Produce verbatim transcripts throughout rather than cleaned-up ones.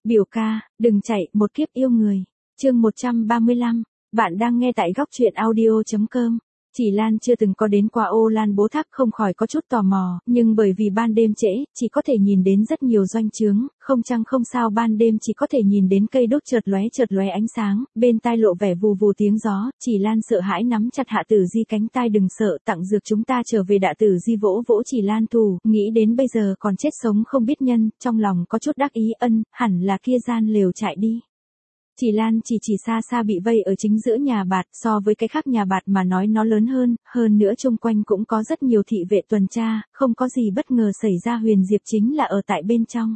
Biểu ca, đừng chạy, một kiếp yêu người. Chương một trăm ba mươi lăm, bạn đang nghe tại góc truyện audio chấm com. Chỉ Lan chưa từng có đến qua Ô Lan Bố Tháp không khỏi có chút tò mò, nhưng bởi vì ban đêm trễ, chỉ có thể nhìn đến rất nhiều doanh trướng, không chăng không sao ban đêm chỉ có thể nhìn đến cây đốt chợt lóe chợt lóe ánh sáng, bên tai lộ vẻ vù vù tiếng gió, Chỉ Lan sợ hãi nắm chặt Hạ Tử Di cánh tai đừng sợ, tặng dược chúng ta trở về. Đạ Tử Di vỗ vỗ Chỉ Lan thù, nghĩ đến bây giờ còn chết sống không biết nhân, trong lòng có chút đắc ý ân, hẳn là kia gian lều chạy đi. Chỉ Lan chỉ chỉ xa xa bị vây ở chính giữa nhà bạt, so với cái khác nhà bạt mà nói nó lớn hơn, hơn nữa xung quanh cũng có rất nhiều thị vệ tuần tra, không có gì bất ngờ xảy ra. Huyền Diệp chính là ở tại bên trong.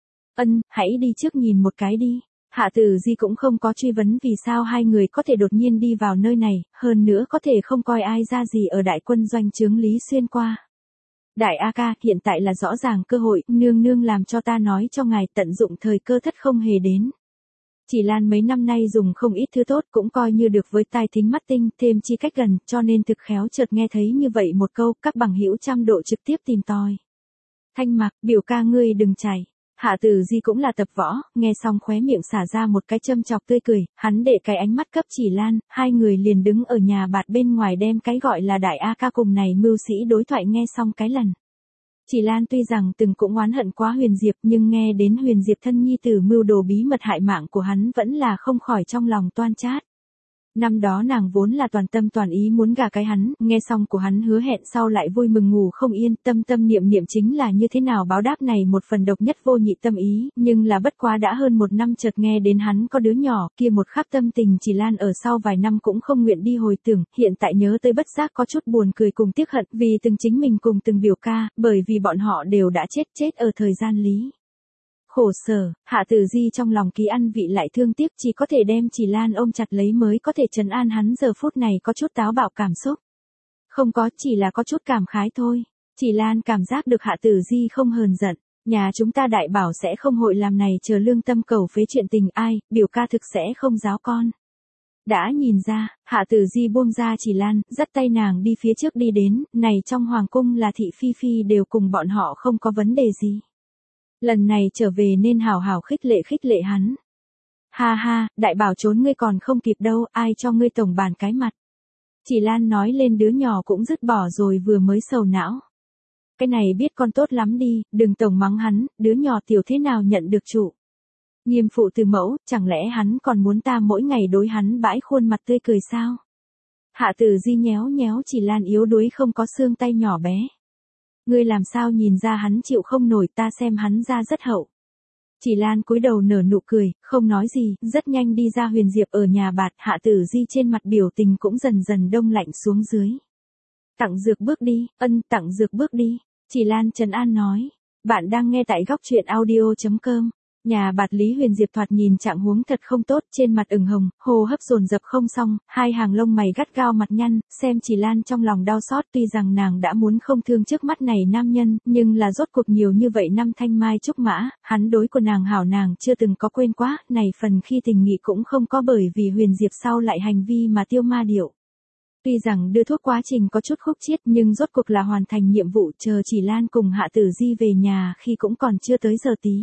Ân, hãy đi trước nhìn một cái đi. Hạ Tử Di cũng không có truy vấn vì sao hai người có thể đột nhiên đi vào nơi này, hơn nữa có thể không coi ai ra gì ở đại quân doanh trướng Lý Xuyên qua. Đại A ca, hiện tại là rõ ràng cơ hội, nương nương làm cho ta nói cho ngài tận dụng thời cơ thất không hề đến. Chỉ Lan mấy năm nay dùng không ít thứ tốt cũng coi như được với tai thính mắt tinh, thêm chi cách gần, cho nên thực khéo chợt nghe thấy như vậy một câu, các bằng hữu trăm độ trực tiếp tìm tòi. Thanh Mặc, biểu ca ngươi đừng chạy. Hạ Tử Di cũng là tập võ, nghe xong khóe miệng xả ra một cái châm chọc tươi cười, hắn để cái ánh mắt cấp Chỉ Lan, hai người liền đứng ở nhà bạt bên ngoài đem cái gọi là đại A ca cùng này mưu sĩ đối thoại nghe xong cái lần. Chỉ Lan tuy rằng từng cũng oán hận quá Huyền Diệp nhưng nghe đến Huyền Diệp thân nhi tử mưu đồ bí mật hại mạng của hắn vẫn là không khỏi trong lòng toan chát. Năm đó nàng vốn là toàn tâm toàn ý muốn gả cái hắn, nghe xong của hắn hứa hẹn sau lại vui mừng ngủ không yên, tâm tâm niệm niệm chính là như thế nào báo đáp này một phần độc nhất vô nhị tâm ý, nhưng là bất quá đã hơn một năm chợt nghe đến hắn có đứa nhỏ, kia một khắc tâm tình Chỉ Lan ở sau vài năm cũng không nguyện đi hồi tưởng, hiện tại nhớ tới bất giác có chút buồn cười cùng tiếc hận vì từng chính mình cùng từng biểu ca, bởi vì bọn họ đều đã chết chết ở thời gian lý. Khổ sở, Hạ Tử Di trong lòng ký ăn vị lại thương tiếc chỉ có thể đem Chỉ Lan ôm chặt lấy mới có thể trấn an hắn giờ phút này có chút táo bạo cảm xúc. Không có, chỉ là có chút cảm khái thôi. Chỉ Lan cảm giác được Hạ Tử Di không hờn giận, nhà chúng ta đại bảo sẽ không hội làm này chờ lương tâm cầu phế chuyện tình ai, biểu ca thực sẽ không giáo con. Đã nhìn ra, Hạ Tử Di buông ra Chỉ Lan, dắt tay nàng đi phía trước đi đến, này trong hoàng cung là thị phi phi đều cùng bọn họ không có vấn đề gì. Lần này trở về nên hào hào khích lệ khích lệ hắn. Ha ha, đại bảo trốn ngươi còn không kịp đâu, ai cho ngươi tổng bàn cái mặt. Chỉ Lan nói lên đứa nhỏ cũng dứt bỏ rồi vừa mới sầu não. Cái này biết con tốt lắm đi, đừng tổng mắng hắn, đứa nhỏ tiểu thế nào nhận được chủ. Nghiêm phụ từ mẫu, chẳng lẽ hắn còn muốn ta mỗi ngày đối hắn bãi khuôn mặt tươi cười sao? Hạ Tử Di nhéo nhéo Chỉ Lan yếu đuối không có xương tay nhỏ bé. Ngươi làm sao nhìn ra hắn chịu không nổi, ta xem hắn ra rất hậu. Chỉ Lan cúi đầu nở nụ cười, không nói gì, rất nhanh đi ra. Huyền Diệp ở nhà bạt, Hạ Tử Di trên mặt biểu tình cũng dần dần đông lạnh xuống dưới. Tặng dược bước đi, ân tặng dược bước đi, Chỉ Lan trấn an nói. Bạn đang nghe tại góc truyện audio chấm com. Nhà bạt Lý Huyền Diệp thoạt nhìn trạng huống thật không tốt, trên mặt ửng hồng, hô hấp dồn dập không xong, hai hàng lông mày gắt gao mặt nhăn, xem Chỉ Lan trong lòng đau xót. Tuy rằng nàng đã muốn không thương trước mắt này nam nhân, nhưng là rốt cuộc nhiều như vậy năm thanh mai trúc mã, hắn đối của nàng hảo nàng chưa từng có quên quá, này phần khi tình nghị cũng không có bởi vì Huyền Diệp sau lại hành vi mà tiêu ma điệu. Tuy rằng đưa thuốc quá trình có chút khúc chiết nhưng rốt cuộc là hoàn thành nhiệm vụ, chờ Chỉ Lan cùng Hạ Tử Di về nhà khi cũng còn chưa tới giờ tí.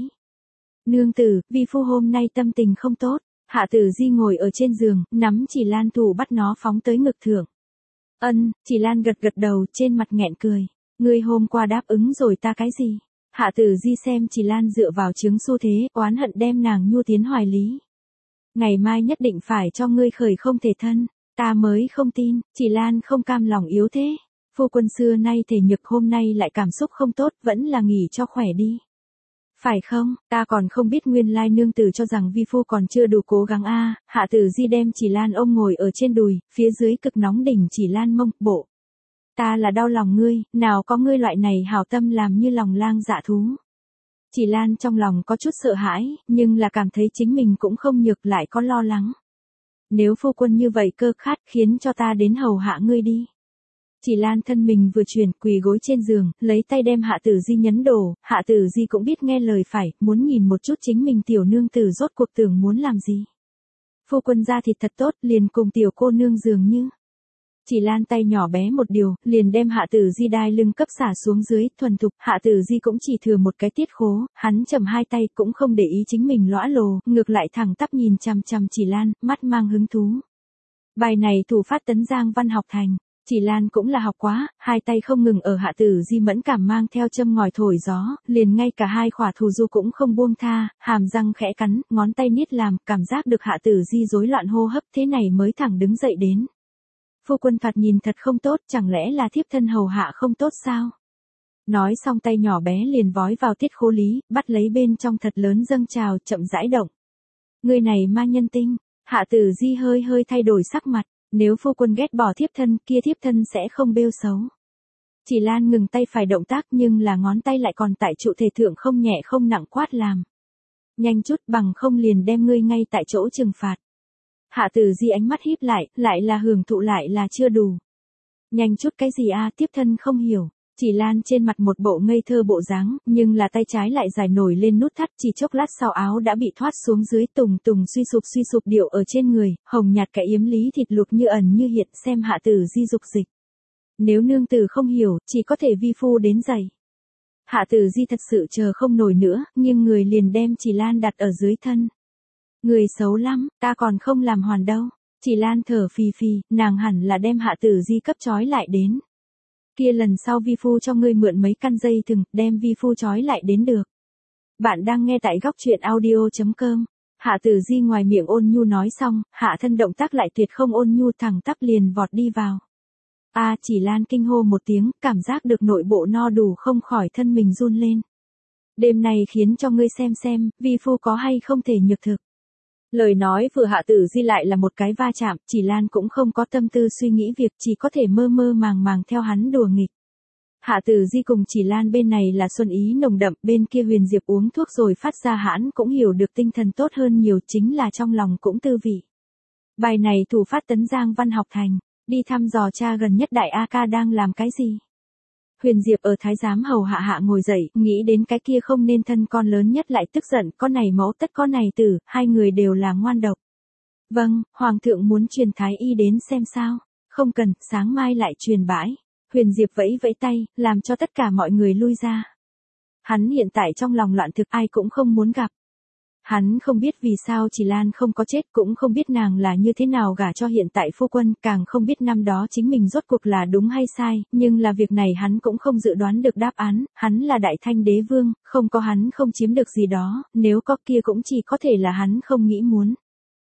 Nương tử, vi phu hôm nay tâm tình không tốt. Hạ Tử Di ngồi ở trên giường, nắm Chỉ Lan thủ bắt nó phóng tới ngực thượng. Ân, Chỉ Lan gật gật đầu, trên mặt nghẹn cười. Ngươi hôm qua đáp ứng rồi ta cái gì? Hạ Tử Di xem Chỉ Lan dựa vào chứng xu thế, oán hận đem nàng nhu tiến hoài lý. Ngày mai nhất định phải cho ngươi khởi không thể thân. Ta mới không tin, Chỉ Lan không cam lòng yếu thế. Phu quân xưa nay thể nhược hôm nay lại cảm xúc không tốt, vẫn là nghỉ cho khỏe đi. Phải không, ta còn không biết nguyên lai nương tử cho rằng vi phu còn chưa đủ cố gắng a. À. Hạ Tử Di đem Chỉ Lan ôm ngồi ở trên đùi, phía dưới cực nóng đỉnh Chỉ Lan mông, bộ. Ta là đau lòng ngươi, nào có ngươi loại này hảo tâm làm như lòng lang dạ thú. Chỉ Lan trong lòng có chút sợ hãi, nhưng là cảm thấy chính mình cũng không nhược lại có lo lắng. Nếu phu quân như vậy cơ khát khiến cho ta đến hầu hạ ngươi đi. Chỉ Lan thân mình vừa chuyển, quỳ gối trên giường, lấy tay đem Hạ Tử Di nhấn đổ, Hạ Tử Di cũng biết nghe lời phải, muốn nhìn một chút chính mình tiểu nương tử rốt cuộc tưởng muốn làm gì. Phu quân ra thịt thật tốt, liền cùng tiểu cô nương dường như. Chỉ Lan tay nhỏ bé một điều, liền đem Hạ Tử Di đai lưng cấp xả xuống dưới, thuần thục, Hạ Tử Di cũng chỉ thừa một cái tiết khố, hắn chầm hai tay cũng không để ý chính mình lõa lồ, ngược lại thẳng tắp nhìn chằm chằm Chỉ Lan, mắt mang hứng thú. Bài này thủ phát tấn Giang Văn học thành, Chỉ Lan cũng là học quá, hai tay không ngừng ở Hạ Tử Di mẫn cảm mang theo châm ngòi thổi gió, liền ngay cả hai khỏa thù du cũng không buông tha, hàm răng khẽ cắn, ngón tay niết làm, cảm giác được Hạ Tử Di rối loạn hô hấp thế này mới thẳng đứng dậy đến. Phu quân phạt nhìn thật không tốt, chẳng lẽ là thiếp thân hầu hạ không tốt sao? Nói xong tay nhỏ bé liền vói vào tiết khố lý, bắt lấy bên trong thật lớn dâng trào, chậm rãi động. Người này ma nhân tinh, Hạ Tử Di hơi hơi thay đổi sắc mặt, nếu phu quân ghét bỏ thiếp thân kia thiếp thân sẽ không bêu xấu. Chỉ Lan ngừng tay phải động tác nhưng là ngón tay lại còn tại trụ thể thượng không nhẹ không nặng quát làm. Nhanh chút bằng không liền đem ngươi ngay tại chỗ trừng phạt. Hạ Tử Di ánh mắt híp lại, lại là hưởng thụ lại là chưa đủ. Nhanh chút cái gì a, tiếp thân không hiểu. Chỉ Lan trên mặt một bộ ngây thơ bộ dáng, nhưng là tay trái lại giải nổi lên nút thắt, chỉ chốc lát sau áo đã bị thoát xuống dưới, tùng tùng suy sụp suy sụp điệu ở trên người, hồng nhạt cái yếm lý thịt lục như ẩn như hiện, xem Hạ Tử Di dục dịch. Nếu nương tử không hiểu, chỉ có thể vi phu đến giày. Hạ Tử Di thật sự chờ không nổi nữa, nhưng người liền đem Chỉ Lan đặt ở dưới thân. Người xấu lắm, ta còn không làm hoàn đâu. Chỉ Lan thở phì phì, nàng hẳn là đem Hạ Tử Di cấp trói lại đến. Kia lần sau vi phu cho ngươi mượn mấy căn dây thừng, đem vi phu trói lại đến được. Bạn đang nghe tại góc truyện audio chấm com. Hạ Tử Di ngoài miệng ôn nhu nói xong, hạ thân động tác lại tuyệt không ôn nhu, thẳng tắp liền vọt đi vào. A à, Chỉ Lan kinh hô một tiếng, cảm giác được nội bộ no đủ không khỏi thân mình run lên. Đêm này khiến cho ngươi xem xem, vi phu có hay không thể nhược thực. Lời nói vừa Hạ Tử Di lại là một cái va chạm, Chỉ Lan cũng không có tâm tư suy nghĩ việc, chỉ có thể mơ mơ màng màng theo hắn đùa nghịch. Hạ Tử Di cùng Chỉ Lan bên này là xuân ý nồng đậm, bên kia Huyền Diệp uống thuốc rồi phát ra hãn cũng hiểu được tinh thần tốt hơn nhiều, chính là trong lòng cũng tư vị. Bài này thủ phát tấn Giang Văn học thành, đi thăm dò cha gần nhất đại A ca đang làm cái gì. Huyền Diệp ở thái giám hầu hạ hạ ngồi dậy, nghĩ đến cái kia không nên thân con lớn nhất lại tức giận, con này mẫu tất con này tử, hai người đều là ngoan độc. Vâng, Hoàng thượng muốn truyền thái y đến xem sao, không cần, sáng mai lại truyền bãi. Huyền Diệp vẫy vẫy tay, làm cho tất cả mọi người lui ra. Hắn hiện tại trong lòng loạn thực, ai cũng không muốn gặp. Hắn không biết vì sao Chỉ Lan không có chết, cũng không biết nàng là như thế nào gả cho hiện tại phu quân, càng không biết năm đó chính mình rốt cuộc là đúng hay sai, nhưng là việc này hắn cũng không dự đoán được đáp án, hắn là đại thanh đế vương, không có hắn không chiếm được gì đó, nếu có kia cũng chỉ có thể là hắn không nghĩ muốn.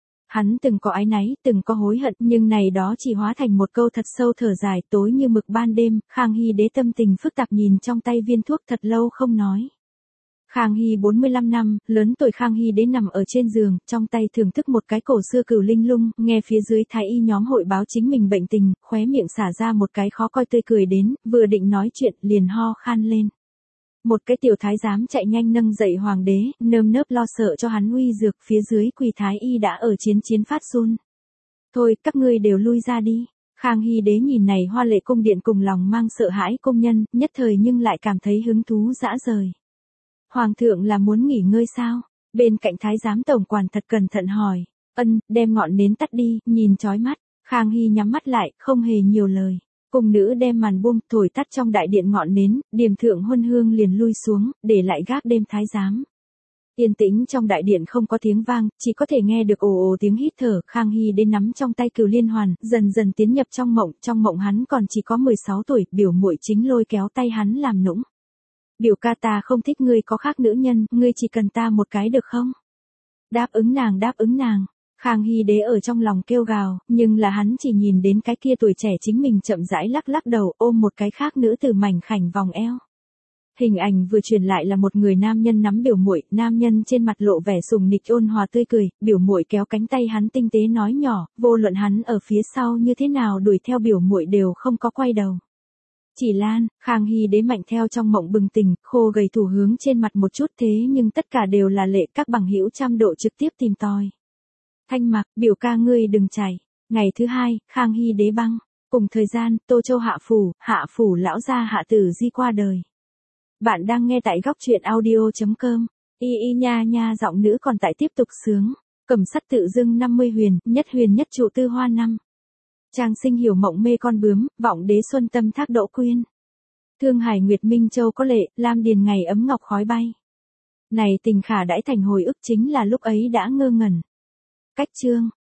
Hắn từng có áy náy, từng có hối hận, nhưng này đó chỉ hóa thành một câu thật sâu thở dài, tối như mực ban đêm, Khang Hy đế tâm tình phức tạp nhìn trong tay viên thuốc thật lâu không nói. Khang Hy bốn mươi lăm năm, lớn tuổi Khang Hy đế nằm ở trên giường, trong tay thưởng thức một cái cổ xưa cửu linh lung, nghe phía dưới thái y nhóm hội báo chính mình bệnh tình, khóe miệng xả ra một cái khó coi tươi cười đến, vừa định nói chuyện, liền ho khan lên. Một cái tiểu thái giám chạy nhanh nâng dậy hoàng đế, nơm nớp lo sợ cho hắn uy dược, phía dưới quỳ thái y đã ở chiến chiến phát run. Thôi, các ngươi đều lui ra đi. Khang Hy đế nhìn này hoa lệ cung điện cùng lòng mang sợ hãi công nhân, nhất thời nhưng lại cảm thấy hứng thú dã rời. Hoàng thượng là muốn nghỉ ngơi sao? Bên cạnh thái giám tổng quản thật cẩn thận hỏi. Ân, đem ngọn nến tắt đi, nhìn chói mắt. Khang Hy nhắm mắt lại, không hề nhiều lời. Cung nữ đem màn buông, thổi tắt trong đại điện ngọn nến, điềm thượng huân hương liền lui xuống, để lại gác đêm thái giám. Yên tĩnh trong đại điện không có tiếng vang, chỉ có thể nghe được ồ ồ tiếng hít thở, Khang Hy đến nắm trong tay cửu liên hoàn, dần dần tiến nhập trong mộng, trong mộng hắn còn chỉ có mười sáu tuổi, biểu muội chính lôi kéo tay hắn làm nũng. Biểu ca ta không thích ngươi có khác nữ nhân, ngươi chỉ cần ta một cái được không? Đáp ứng nàng đáp ứng nàng. Khang Hy đế ở trong lòng kêu gào, nhưng là hắn chỉ nhìn đến cái kia tuổi trẻ chính mình chậm rãi lắc lắc đầu ôm một cái khác nữ tử mảnh khảnh vòng eo. Hình ảnh vừa truyền lại là một người nam nhân nắm biểu muội, nam nhân trên mặt lộ vẻ sùng nịch ôn hòa tươi cười, biểu muội kéo cánh tay hắn tinh tế nói nhỏ, vô luận hắn ở phía sau như thế nào đuổi theo biểu muội đều không có quay đầu. Chỉ Lan, Khang Hy đế mạnh theo trong mộng bừng tỉnh, khô gầy thủ hướng trên mặt một chút thế nhưng tất cả đều là lệ, các bằng hữu trăm độ trực tiếp tìm tòi. Thanh Mặc, biểu ca ngươi đừng chảy. Ngày thứ hai, Khang Hy đế băng. Cùng thời gian, Tô Châu hạ phủ, hạ phủ lão gia Hạ Tử Di qua đời. Bạn đang nghe tại góc truyện audio chấm com. Y y nha nha giọng nữ còn tại tiếp tục sướng. Cầm sắt tự dưng năm mươi huyền, nhất huyền nhất trụ tư hoa năm. Trang sinh hiểu mộng mê con bướm, vọng đế xuân tâm thác đỗ quyên. Thương hải nguyệt minh châu có lệ, lam điền ngày ấm ngọc khói bay. Này tình khả đãi thành hồi ức chính là lúc ấy đã ngơ ngẩn. Cách chương.